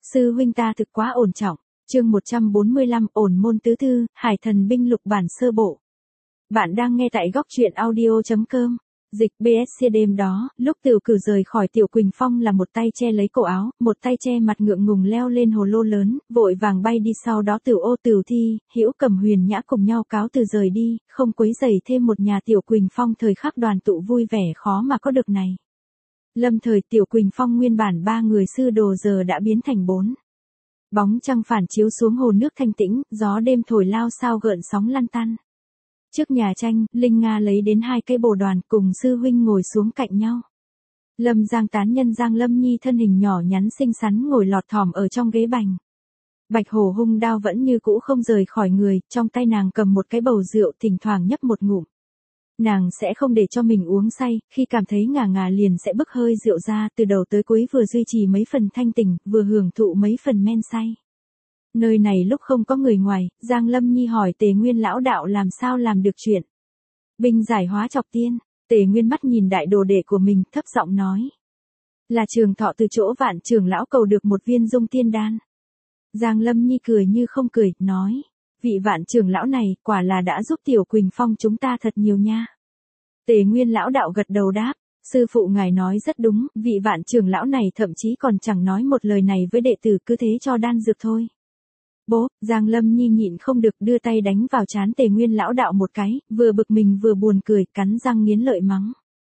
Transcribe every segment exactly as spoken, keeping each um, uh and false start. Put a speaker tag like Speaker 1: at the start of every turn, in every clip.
Speaker 1: Sư huynh ta thực quá ổn trọng. Chương một trăm bốn mươi lăm ổn môn tứ thư, Hải Thần binh lục bản sơ bộ. Bạn đang nghe tại góc truyện audio chấm com. Dịch bê ét xê đêm đó, lúc Tiểu Cử rời khỏi Tiểu Quỳnh Phong là một tay che lấy cổ áo, một tay che mặt ngượng ngùng leo lên hồ lô lớn, vội vàng bay đi, sau đó Tiểu Ô Tiểu Thi, Hữu Cầm Huyền Nhã cùng nhau cáo từ rời đi, không quấy rầy thêm một nhà Tiểu Quỳnh Phong thời khắc đoàn tụ vui vẻ khó mà có được này. Lâm thời Tiểu Quỳnh Phong nguyên bản ba người sư đồ giờ đã biến thành bốn. Bóng trăng phản chiếu xuống hồ nước thanh tĩnh, gió đêm thổi lao sao gợn sóng lăn tăn. Trước nhà tranh, Linh Nga lấy đến hai cây bồ đoàn cùng sư huynh ngồi xuống cạnh nhau. Lâm Giang tán nhân Giang Lâm Nhi thân hình nhỏ nhắn xinh xắn ngồi lọt thỏm ở trong ghế bành. Bạch hổ hung đao vẫn như cũ không rời khỏi người, trong tay nàng cầm một cái bầu rượu thỉnh thoảng nhấp một ngụm. Nàng sẽ không để cho mình uống say, khi cảm thấy ngà ngà liền sẽ bức hơi rượu ra, từ đầu tới cuối vừa duy trì mấy phần thanh tỉnh, vừa hưởng thụ mấy phần men say. Nơi này lúc không có người ngoài, Giang Lâm Nhi hỏi Tề Nguyên lão đạo làm sao làm được chuyện. Binh giải hóa chọc tiên, Tề Nguyên mắt nhìn đại đồ đệ của mình, thấp giọng nói. Là Trường Thọ từ chỗ Vạn trưởng lão cầu được một viên dung tiên đan. Giang Lâm Nhi cười như không cười, nói. Vị Vạn trưởng lão này, quả là đã giúp Tiểu Quỳnh Phong chúng ta thật nhiều nha. Tề Nguyên lão đạo gật đầu đáp. Sư phụ ngài nói rất đúng, vị Vạn trưởng lão này thậm chí còn chẳng nói một lời này với đệ tử, cứ thế cho đan dược thôi. Bố, Giang Lâm Nhi nhịn không được đưa tay đánh vào trán Tề Nguyên lão đạo một cái, vừa bực mình vừa buồn cười, cắn răng nghiến lợi mắng.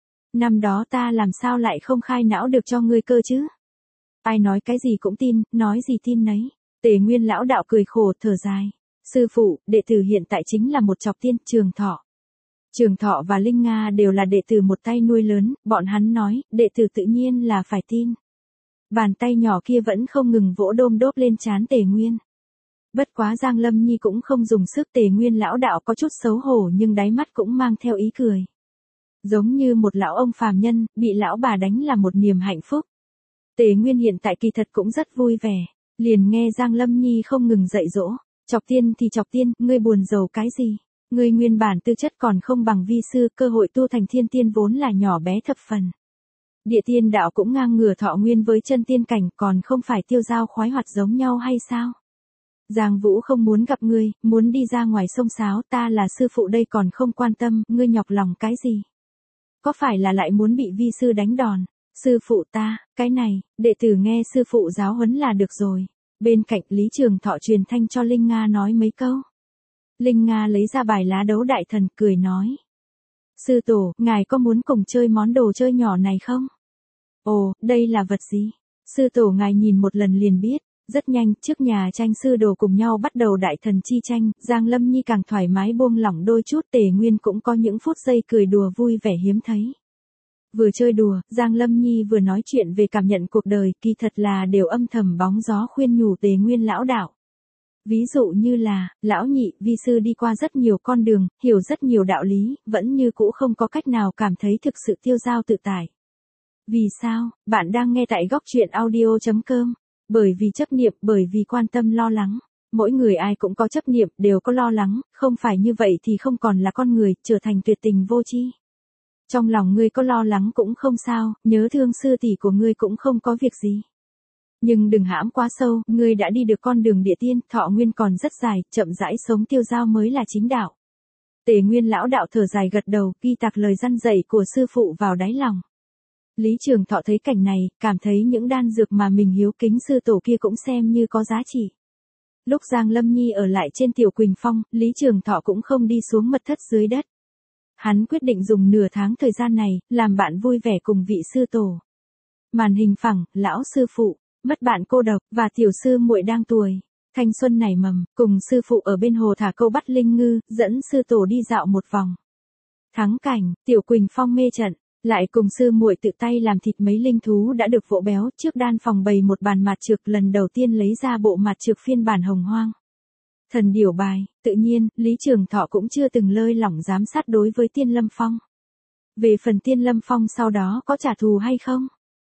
Speaker 1: Năm đó ta làm sao lại không khai não được cho ngươi cơ chứ? Ai nói cái gì cũng tin, nói gì tin nấy. Tề Nguyên lão đạo cười khổ thở dài. Sư phụ, đệ tử hiện tại chính là một chọc tiên, Trường Thọ. Trường Thọ và Linh Nga đều là đệ tử một tay nuôi lớn, bọn hắn nói, đệ tử tự nhiên là phải tin. Bàn tay nhỏ kia vẫn không ngừng vỗ đôm đốp lên trán Tề Nguyên. Bất quá Giang Lâm Nhi cũng không dùng sức, Tề Nguyên lão đạo có chút xấu hổ nhưng đáy mắt cũng mang theo ý cười. Giống như một lão ông phàm nhân, bị lão bà đánh là một niềm hạnh phúc. Tề Nguyên hiện tại kỳ thật cũng rất vui vẻ, liền nghe Giang Lâm Nhi không ngừng dạy dỗ. Chọc tiên thì chọc tiên, ngươi buồn rầu cái gì? Ngươi nguyên bản tư chất còn không bằng vi sư, cơ hội tu thành thiên tiên vốn là nhỏ bé thập phần. Địa tiên đạo cũng ngang ngửa thọ nguyên với chân tiên cảnh, còn không phải tiêu dao khoái hoạt giống nhau hay sao? Giang Vũ không muốn gặp ngươi, muốn đi ra ngoài sông sáo, ta là sư phụ đây còn không quan tâm, ngươi nhọc lòng cái gì? Có phải là lại muốn bị vi sư đánh đòn? Sư phụ ta, cái này, đệ tử nghe sư phụ giáo huấn là được rồi. Bên cạnh Lý Trường Thọ truyền thanh cho Linh Nga nói mấy câu. Linh Nga lấy ra bài lá đấu đại thần, cười nói. Sư tổ, ngài có muốn cùng chơi món đồ chơi nhỏ này không? Ồ, đây là vật gì? Sư tổ ngài nhìn một lần liền biết. Rất nhanh, trước nhà tranh sư đồ cùng nhau bắt đầu đại thần chi tranh, Giang Lâm Nhi càng thoải mái buông lỏng đôi chút, Tề Nguyên cũng có những phút giây cười đùa vui vẻ hiếm thấy. Vừa chơi đùa, Giang Lâm Nhi vừa nói chuyện về cảm nhận cuộc đời, kỳ thật là đều âm thầm bóng gió khuyên nhủ Tề Nguyên lão đạo. Ví dụ như là, lão nhị, vi sư đi qua rất nhiều con đường, hiểu rất nhiều đạo lý, vẫn như cũ không có cách nào cảm thấy thực sự tiêu dao tự tại. Vì sao? Bạn đang nghe tại góc truyện audio chấm com. Bởi vì chấp niệm, bởi vì quan tâm lo lắng. Mỗi người ai cũng có chấp niệm, đều có lo lắng, không phải như vậy thì không còn là con người, trở thành tuyệt tình vô tri. Trong lòng ngươi có lo lắng cũng không sao, nhớ thương sư tỷ của ngươi cũng không có việc gì. Nhưng đừng hãm quá sâu, ngươi đã đi được con đường địa tiên, thọ nguyên còn rất dài, chậm rãi sống tiêu dao mới là chính đạo. Tề Nguyên lão đạo thở dài gật đầu, ghi tạc lời răn dạy của sư phụ vào đáy lòng. Lý Trường Thọ thấy cảnh này, cảm thấy những đan dược mà mình hiếu kính sư tổ kia cũng xem như có giá trị. Lúc Giang Lâm Nhi ở lại trên Tiểu Quỳnh Phong, Lý Trường Thọ cũng không đi xuống mật thất dưới đất. Hắn quyết định dùng nửa tháng thời gian này, làm bạn vui vẻ cùng vị sư tổ. Màn hình phẳng, lão sư phụ, mất bạn cô độc, và tiểu sư muội đang tuổi thanh xuân nảy mầm, cùng sư phụ ở bên hồ thả câu bắt linh ngư, dẫn sư tổ đi dạo một vòng. Thắng cảnh, Tiểu Quỳnh Phong mê trận. Lại cùng sư muội tự tay làm thịt mấy linh thú đã được vỗ béo, trước đan phòng bày một bàn mạt trược, lần đầu tiên lấy ra bộ mạt trược phiên bản hồng hoang. Thần điểu bài, tự nhiên, Lý Trường Thọ cũng chưa từng lơi lỏng giám sát đối với Tiên Lâm Phong. Về phần Tiên Lâm Phong sau đó có trả thù hay không?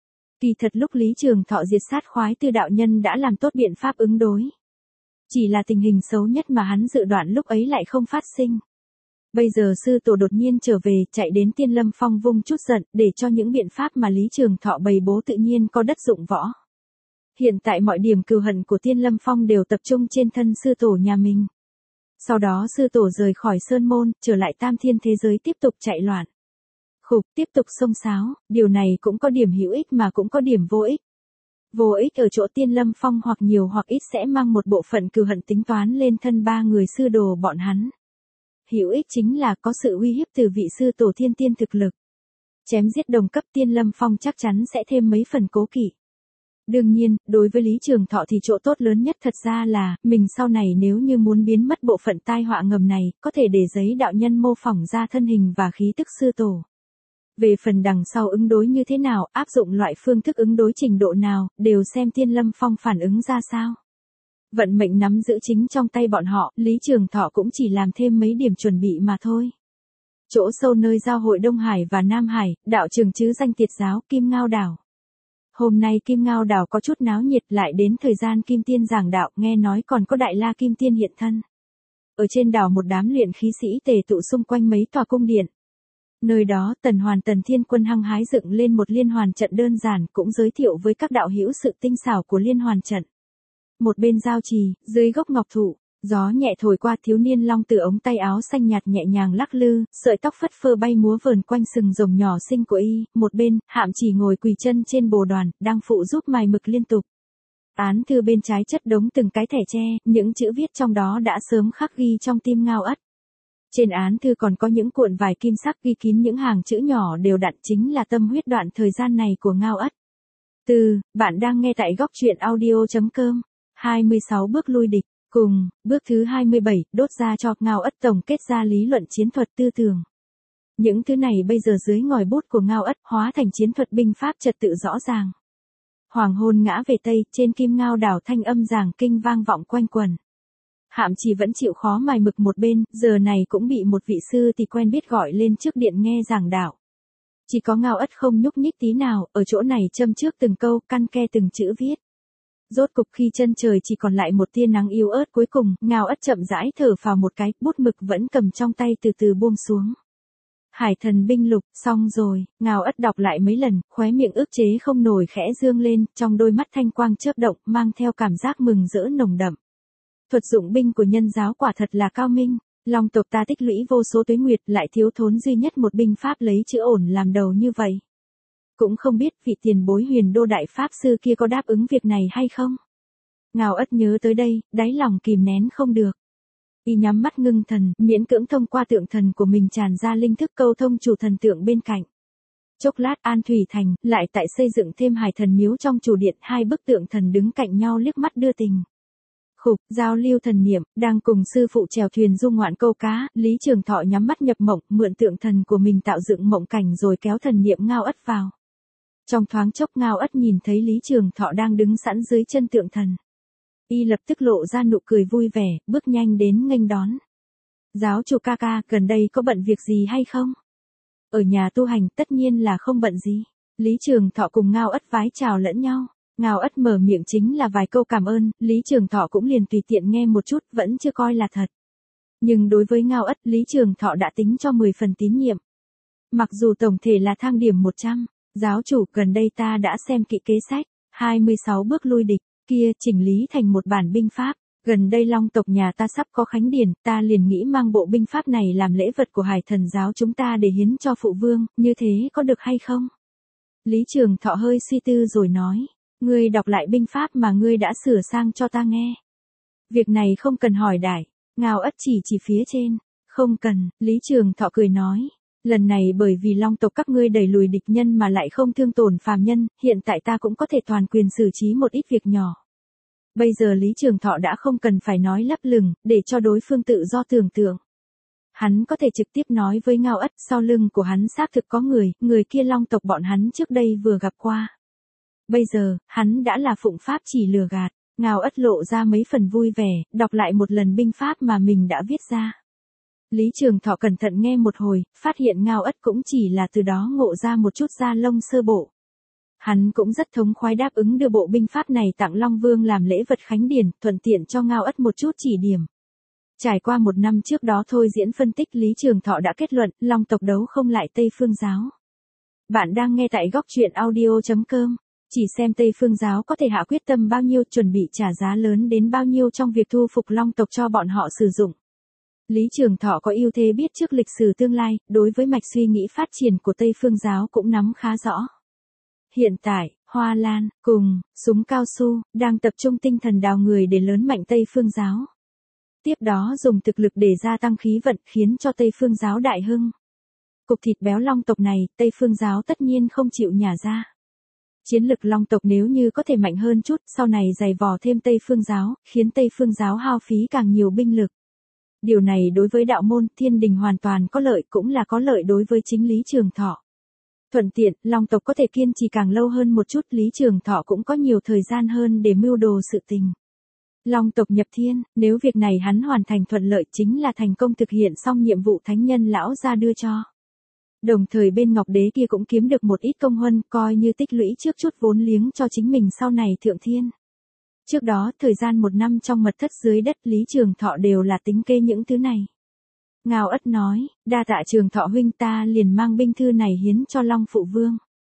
Speaker 1: Kỳ thật lúc Lý Trường Thọ diệt sát khoái tư đạo nhân đã làm tốt biện pháp ứng đối. Chỉ là tình hình xấu nhất mà hắn dự đoán lúc ấy lại không phát sinh. Bây giờ sư tổ đột nhiên trở về, chạy đến Tiên Lâm Phong vung chút giận, để cho những biện pháp mà Lý Trường Thọ bày bố tự nhiên có đất dụng võ. Hiện tại mọi điểm cừu hận của Tiên Lâm Phong đều tập trung trên thân sư tổ nhà mình. Sau đó sư tổ rời khỏi Sơn Môn, trở lại Tam Thiên thế giới tiếp tục chạy loạn. Khục, tiếp tục xông xáo, điều này cũng có điểm hữu ích mà cũng có điểm vô ích. Vô ích ở chỗ Tiên Lâm Phong hoặc nhiều hoặc ít sẽ mang một bộ phận cừu hận tính toán lên thân ba người sư đồ bọn hắn. Hữu ích chính là có sự uy hiếp từ vị sư tổ thiên tiên thực lực. Chém giết đồng cấp Tiên Lâm Phong chắc chắn sẽ thêm mấy phần cố kỵ. Đương nhiên, đối với Lý Trường Thọ thì chỗ tốt lớn nhất thật ra là, mình sau này nếu như muốn biến mất bộ phận tai họa ngầm này, có thể để giấy đạo nhân mô phỏng ra thân hình và khí tức sư tổ. Về phần đằng sau ứng đối như thế nào, áp dụng loại phương thức ứng đối trình độ nào, đều xem Tiên Lâm Phong phản ứng ra sao. Vận mệnh nắm giữ chính trong tay bọn họ, Lý Trường Thọ cũng chỉ làm thêm mấy điểm chuẩn bị mà thôi. Chỗ sâu nơi giao hội Đông Hải và Nam Hải, đạo trường chứ danh tiệt giáo Kim Ngao Đảo. Hôm nay Kim Ngao Đảo có chút náo nhiệt, lại đến thời gian Kim Tiên giảng đạo, nghe nói còn có Đại La Kim Tiên hiện thân. Ở trên đảo một đám luyện khí sĩ tề tụ xung quanh mấy tòa cung điện. Nơi đó Tần Hoàn Tần Thiên Quân hăng hái dựng lên một liên hoàn trận đơn giản, cũng giới thiệu với các đạo hữu sự tinh xảo của liên hoàn trận. Một bên giao trì, dưới gốc ngọc thụ, gió nhẹ thổi qua, thiếu niên long từ ống tay áo xanh nhạt nhẹ nhàng lắc lư, sợi tóc phất phơ bay múa vờn quanh sừng rồng nhỏ xinh của y, một bên, Hạm Chỉ ngồi quỳ chân trên bồ đoàn, đang phụ giúp mài mực liên tục. Án thư bên trái chất đống từng cái thẻ tre, những chữ viết trong đó đã sớm khắc ghi trong tim Ngao Ất. Trên án thư còn có những cuộn vải kim sắc ghi kín những hàng chữ nhỏ đều đặn, chính là tâm huyết đoạn thời gian này của Ngao Ất. Từ, bạn đang nghe tại góc truyện audio chấm com. hai mươi sáu bước lui địch. Cùng, bước thứ hai mươi bảy, đốt ra cho Ngao Ất tổng kết ra lý luận chiến thuật tư tưởng. Những thứ này bây giờ dưới ngòi bút của Ngao Ất hóa thành chiến thuật binh pháp trật tự rõ ràng. Hoàng hôn ngã về Tây, trên Kim Ngao Đảo thanh âm giảng kinh vang vọng quanh quần. Hạm Chỉ vẫn chịu khó mài mực một bên, giờ này cũng bị một vị sư thì quen biết gọi lên trước điện nghe giảng đạo. Chỉ có Ngao Ất không nhúc nhích tí nào, ở chỗ này châm trước từng câu, căn ke từng chữ viết. Rốt cục khi chân trời chỉ còn lại một tia nắng yếu ớt cuối cùng, Ngao Ất chậm rãi thở phào một cái, bút mực vẫn cầm trong tay từ từ buông xuống. Hải thần binh lục, xong rồi, Ngao Ất đọc lại mấy lần, khóe miệng ức chế không nổi khẽ dương lên, trong đôi mắt thanh quang chớp động, mang theo cảm giác mừng rỡ nồng đậm. Thuật dụng binh của nhân giáo quả thật là cao minh, Long tộc ta tích lũy vô số tuế nguyệt, lại thiếu thốn duy nhất một binh pháp lấy chữ ổn làm đầu như vậy. Cũng không biết vị tiền bối Huyền Đô đại pháp sư kia có đáp ứng việc này hay không. Ngao Ất nhớ tới đây, đáy lòng kìm nén không được. Y nhắm mắt ngưng thần, miễn cưỡng thông qua tượng thần của mình tràn ra linh thức câu thông chủ thần tượng bên cạnh. Chốc lát An Thủy Thành, lại tại xây dựng thêm Hải thần miếu trong chủ điện, hai bức tượng thần đứng cạnh nhau liếc mắt đưa tình. Khục, giao lưu thần niệm, đang cùng sư phụ chèo thuyền du ngoạn câu cá, Lý Trường Thọ nhắm mắt nhập mộng, mượn tượng thần của mình tạo dựng mộng cảnh rồi kéo thần niệm Ngao Ất vào. Trong thoáng chốc Ngao Ất nhìn thấy Lý Trường Thọ đang đứng sẵn dưới chân tượng thần. Y lập tức lộ ra nụ cười vui vẻ, bước nhanh đến nghênh đón. Giáo chủ ca ca, gần đây có bận việc gì hay không? Ở nhà tu hành tất nhiên là không bận gì. Lý Trường Thọ cùng Ngao Ất vái chào lẫn nhau. Ngao Ất mở miệng chính là vài câu cảm ơn, Lý Trường Thọ cũng liền tùy tiện nghe một chút, vẫn chưa coi là thật. Nhưng đối với Ngao Ất, Lý Trường Thọ đã tính cho mười phần tín nhiệm. Mặc dù tổng thể là thang điểm một trăm, giáo chủ, gần đây ta đã xem kỹ kế sách, hai mươi sáu bước lui địch, kia chỉnh lý thành một bản binh pháp. Gần đây Long tộc nhà ta sắp có khánh điển, ta liền nghĩ mang bộ binh pháp này làm lễ vật của Hải thần giáo chúng ta để hiến cho phụ vương, như thế có được hay không? Lý Trường Thọ hơi suy tư rồi nói. Ngươi đọc lại binh pháp mà ngươi đã sửa sang cho ta nghe. Việc này không cần hỏi đại. Ngao Ất chỉ chỉ phía trên. Không cần, Lý Trường Thọ cười nói. Lần này bởi vì Long tộc các ngươi đẩy lùi địch nhân mà lại không thương tổn phàm nhân, hiện tại ta cũng có thể toàn quyền xử trí một ít việc nhỏ. Bây giờ Lý Trường Thọ đã không cần phải nói lấp lửng, để cho đối phương tự do tưởng tượng. Hắn có thể trực tiếp nói với Ngao Ất, sau lưng của hắn xác thực có người, người kia Long tộc bọn hắn trước đây vừa gặp qua. Bây giờ, hắn đã là phụng pháp chỉ lừa gạt. Ngao Ất lộ ra mấy phần vui vẻ, đọc lại một lần binh pháp mà mình đã viết ra. Lý Trường Thọ cẩn thận nghe một hồi, phát hiện Ngao Ất cũng chỉ là từ đó ngộ ra một chút da lông sơ bộ. Hắn cũng rất thống khoái đáp ứng đưa bộ binh pháp này tặng Long Vương làm lễ vật khánh điển, thuận tiện cho Ngao Ất một chút chỉ điểm. Trải qua một năm trước đó thôi diễn phân tích, Lý Trường Thọ đã kết luận, Long tộc đấu không lại Tây Phương giáo. Bạn đang nghe tại góc truyện audio chấm com. Chỉ xem Tây Phương giáo có thể hạ quyết tâm bao nhiêu, chuẩn bị trả giá lớn đến bao nhiêu trong việc thu phục Long tộc cho bọn họ sử dụng. Lý Trường Thọ có ưu thế biết trước lịch sử tương lai, đối với mạch suy nghĩ phát triển của Tây Phương giáo cũng nắm khá rõ. Hiện tại, Hoa Lan, cùng, súng cao su, đang tập trung tinh thần đào người để lớn mạnh Tây Phương giáo. Tiếp đó dùng thực lực để gia tăng khí vận, khiến cho Tây Phương giáo đại hưng. Cục thịt béo Long tộc này, Tây Phương giáo tất nhiên không chịu nhả ra. Chiến lực Long tộc nếu như có thể mạnh hơn chút, sau này dày vò thêm Tây Phương giáo, khiến Tây Phương giáo hao phí càng nhiều binh lực. Điều này đối với đạo môn Thiên Đình hoàn toàn có lợi, cũng là có lợi đối với chính Lý Trường Thọ. Thuận tiện, Long tộc có thể kiên trì càng lâu hơn một chút, Lý Trường Thọ cũng có nhiều thời gian hơn để mưu đồ sự tình. Long tộc nhập thiên, nếu việc này hắn hoàn thành thuận lợi chính là thành công thực hiện xong nhiệm vụ thánh nhân lão ra đưa cho. Đồng thời bên Ngọc Đế kia cũng kiếm được một ít công huân, coi như tích lũy trước chút vốn liếng cho chính mình sau này thượng thiên. Trước đó, thời gian một năm trong mật thất dưới đất Lý Trường Thọ đều là tính kê những thứ này. Ngao Ất nói, đa tạ Trường Thọ huynh, ta liền mang binh thư này hiến cho Long Phụ Vương.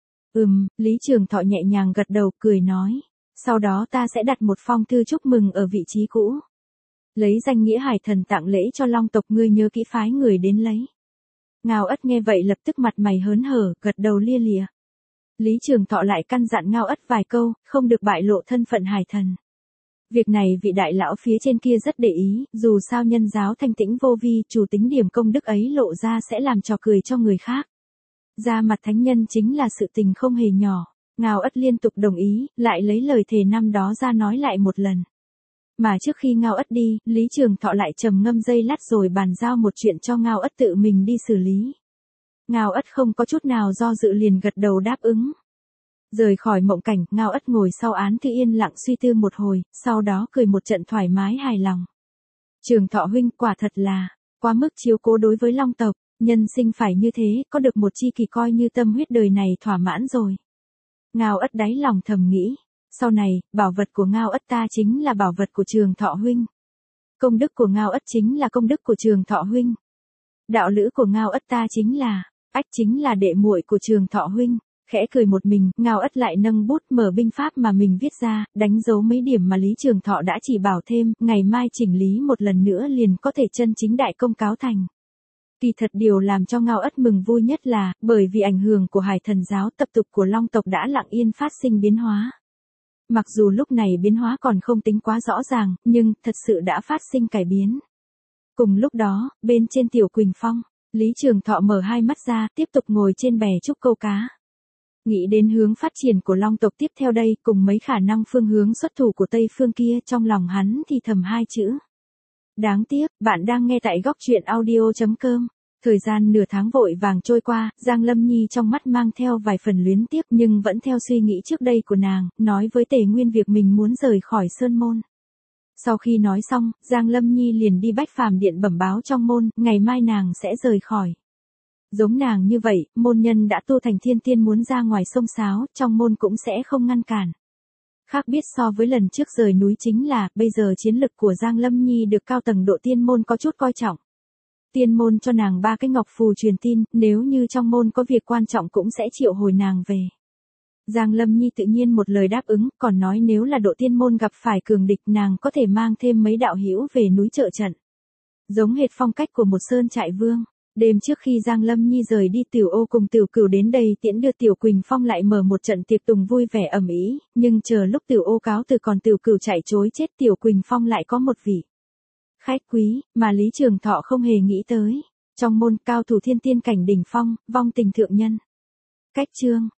Speaker 1: Ừm, Lý Trường Thọ nhẹ nhàng gật đầu cười nói, sau đó ta sẽ đặt một phong thư chúc mừng ở vị trí cũ. Lấy danh nghĩa hải thần tặng lễ cho Long tộc, ngươi nhớ kỹ phái người đến lấy. Ngao Ất nghe vậy lập tức mặt mày hớn hở, gật đầu lia lịa. Lý Trường Thọ lại căn dặn Ngao Ất vài câu, không được bại lộ thân phận hải thần. Việc này vị đại lão phía trên kia rất để ý, dù sao nhân giáo thanh tĩnh vô vi, chủ tính điểm công đức ấy lộ ra sẽ làm trò cười cho người khác. Ra mặt thánh nhân chính là sự tình không hề nhỏ. Ngao Ất liên tục đồng ý, lại lấy lời thề năm đó ra nói lại một lần. Mà trước khi Ngao Ất đi, Lý Trường Thọ lại trầm ngâm giây lát rồi bàn giao một chuyện cho Ngao Ất tự mình đi xử lý. Ngao Ất không có chút nào do dự liền gật đầu đáp ứng. Rời khỏi mộng cảnh, Ngao Ất ngồi sau án thư yên lặng suy tư một hồi, sau đó cười một trận thoải mái hài lòng. Trường Thọ huynh quả thật là, quá mức chiếu cố đối với Long tộc, nhân sinh phải như thế, có được một chi kỷ coi như tâm huyết đời này thỏa mãn rồi. Ngao Ất đáy lòng thầm nghĩ, sau này, bảo vật của Ngao Ất ta chính là bảo vật của Trường Thọ huynh. Công đức của Ngao Ất chính là công đức của Trường Thọ huynh. Đạo lữ của Ngao Ất ta chính là, ách chính là đệ muội của Trường Thọ huynh. Khẽ cười một mình, Ngao Ất lại nâng bút mở binh pháp mà mình viết ra, đánh dấu mấy điểm mà Lý Trường Thọ đã chỉ bảo thêm, ngày mai chỉnh lý một lần nữa liền có thể chân chính đại công cáo thành. Kỳ thật điều làm cho Ngao Ất mừng vui nhất là, bởi vì ảnh hưởng của Hải Thần giáo, tập tục của Long tộc đã lặng yên phát sinh biến hóa. Mặc dù lúc này biến hóa còn không tính quá rõ ràng, nhưng thật sự đã phát sinh cải biến. Cùng lúc đó, bên trên Tiểu Quỳnh Phong, Lý Trường Thọ mở hai mắt ra, tiếp tục ngồi trên bè trúc câu cá. Nghĩ đến hướng phát triển của Long tộc tiếp theo đây, cùng mấy khả năng phương hướng xuất thủ của Tây phương kia, trong lòng hắn thì thầm hai chữ. Đáng tiếc, bạn đang nghe tại góc truyện audio chấm com. Thời gian nửa tháng vội vàng trôi qua, Giang Lâm Nhi trong mắt mang theo vài phần luyến tiếc nhưng vẫn theo suy nghĩ trước đây của nàng, nói với Tề Nguyên việc mình muốn rời khỏi Sơn Môn. Sau khi nói xong, Giang Lâm Nhi liền đi Bách Phàm Điện bẩm báo trong môn, ngày mai nàng sẽ rời khỏi. Giống nàng như vậy, môn nhân đã tu thành thiên tiên muốn ra ngoài sông sáo, trong môn cũng sẽ không ngăn cản. Khác biết so với lần trước rời núi chính là, bây giờ chiến lực của Giang Lâm Nhi được cao tầng độ tiên môn có chút coi trọng. Tiên môn cho nàng ba cái ngọc phù truyền tin, nếu như trong môn có việc quan trọng cũng sẽ triệu hồi nàng về. Giang Lâm Nhi tự nhiên một lời đáp ứng, còn nói nếu là độ tiên môn gặp phải cường địch nàng có thể mang thêm mấy đạo hữu về núi trợ trận. Giống hệt phong cách của một sơn trại vương. Đêm trước khi Giang Lâm Nhi rời đi, Tiểu Ô cùng Tiểu Cửu đến đây tiễn đưa Tiểu Quỳnh Phong lại mở một trận tiệc tùng vui vẻ ầm ĩ, nhưng chờ lúc Tiểu Ô cáo từ còn Tiểu Cửu chạy chối chết, Tiểu Quỳnh Phong lại có một vị khách quý mà Lý Trường Thọ không hề nghĩ tới. Trong môn cao thủ thiên tiên cảnh đỉnh phong, vong tình thượng nhân. Cách chương